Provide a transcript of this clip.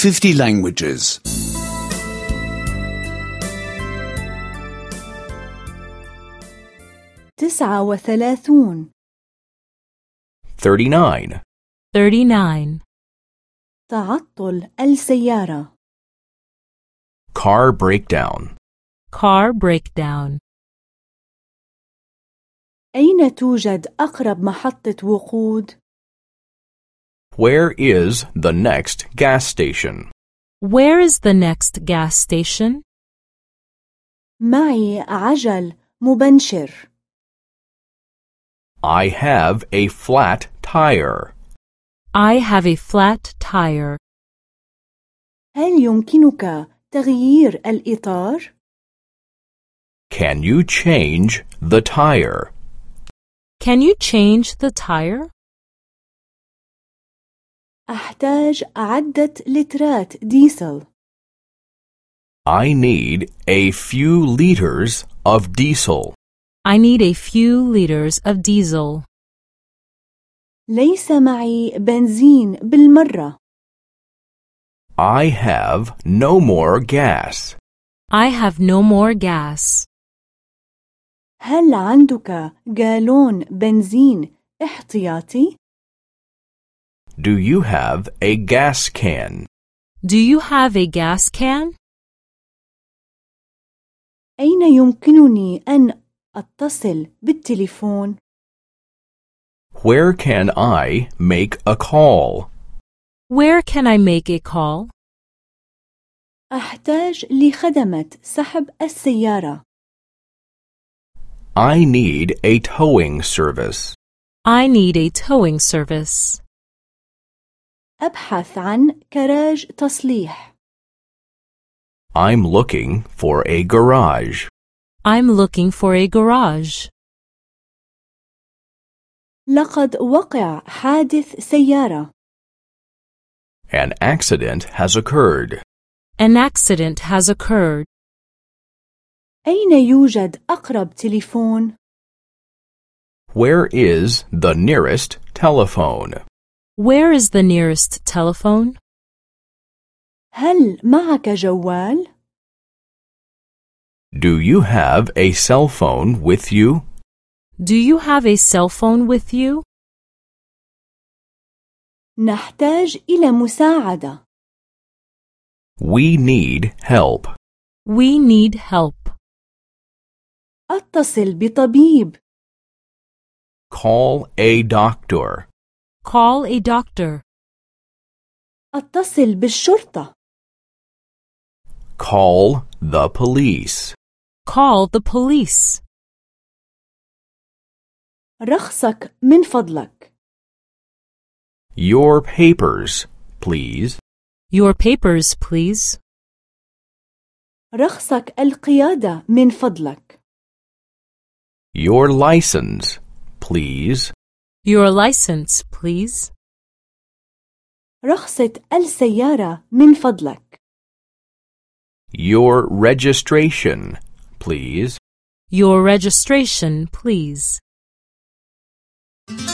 50 languages. 39 39. 39. تعطل السيارة. Car breakdown. Car breakdown. أين توجد أقرب محطة وقود؟ Where is the next gas station? Where is the next gas station? معي عجل مبنشر. I have a flat tire. I have a flat tire. هل يمكنك تغيير الإطار؟ Can you change the tire? Can you change the tire? أحتاج عدة لترات ديزل. I need a few liters of diesel. I need a few liters of diesel. ليس معي بنزين بالمرة. I have no more gas. I have no more gas. هل عندك جالون بنزين احتياطي؟ Do you have a gas can? Do you have a gas can? أين يمكنني أن أتصل بالتليفون؟ Where can I make a call? Where can I make a call? أحتاج لخدمة سحب السيارة. I need a towing service. I need a towing service. أبحث عن كراج تصليح. I'm looking for a garage. I'm looking for a garage. لقد وقع حادث سيارة. An accident has occurred. An accident has occurred. أين يوجد أقرب تليفون؟ Where is the nearest telephone? Where is the nearest telephone? هل معك جوال؟ Do you have a cell phone with you? Do you have a cell phone with you? نحتاج إلى مساعدة. We need help. We need help. أتصل بطبيب. Call a doctor. Call a doctor. أتصل بالشرطة. Call the police. Call the police. رخصك من فضلك. Your papers, please. Your papers, please. رخصك القيادة من فضلك. Your license, please. Your license, please. رخصة السيارة من فضلك. Your registration, please. Your registration, please.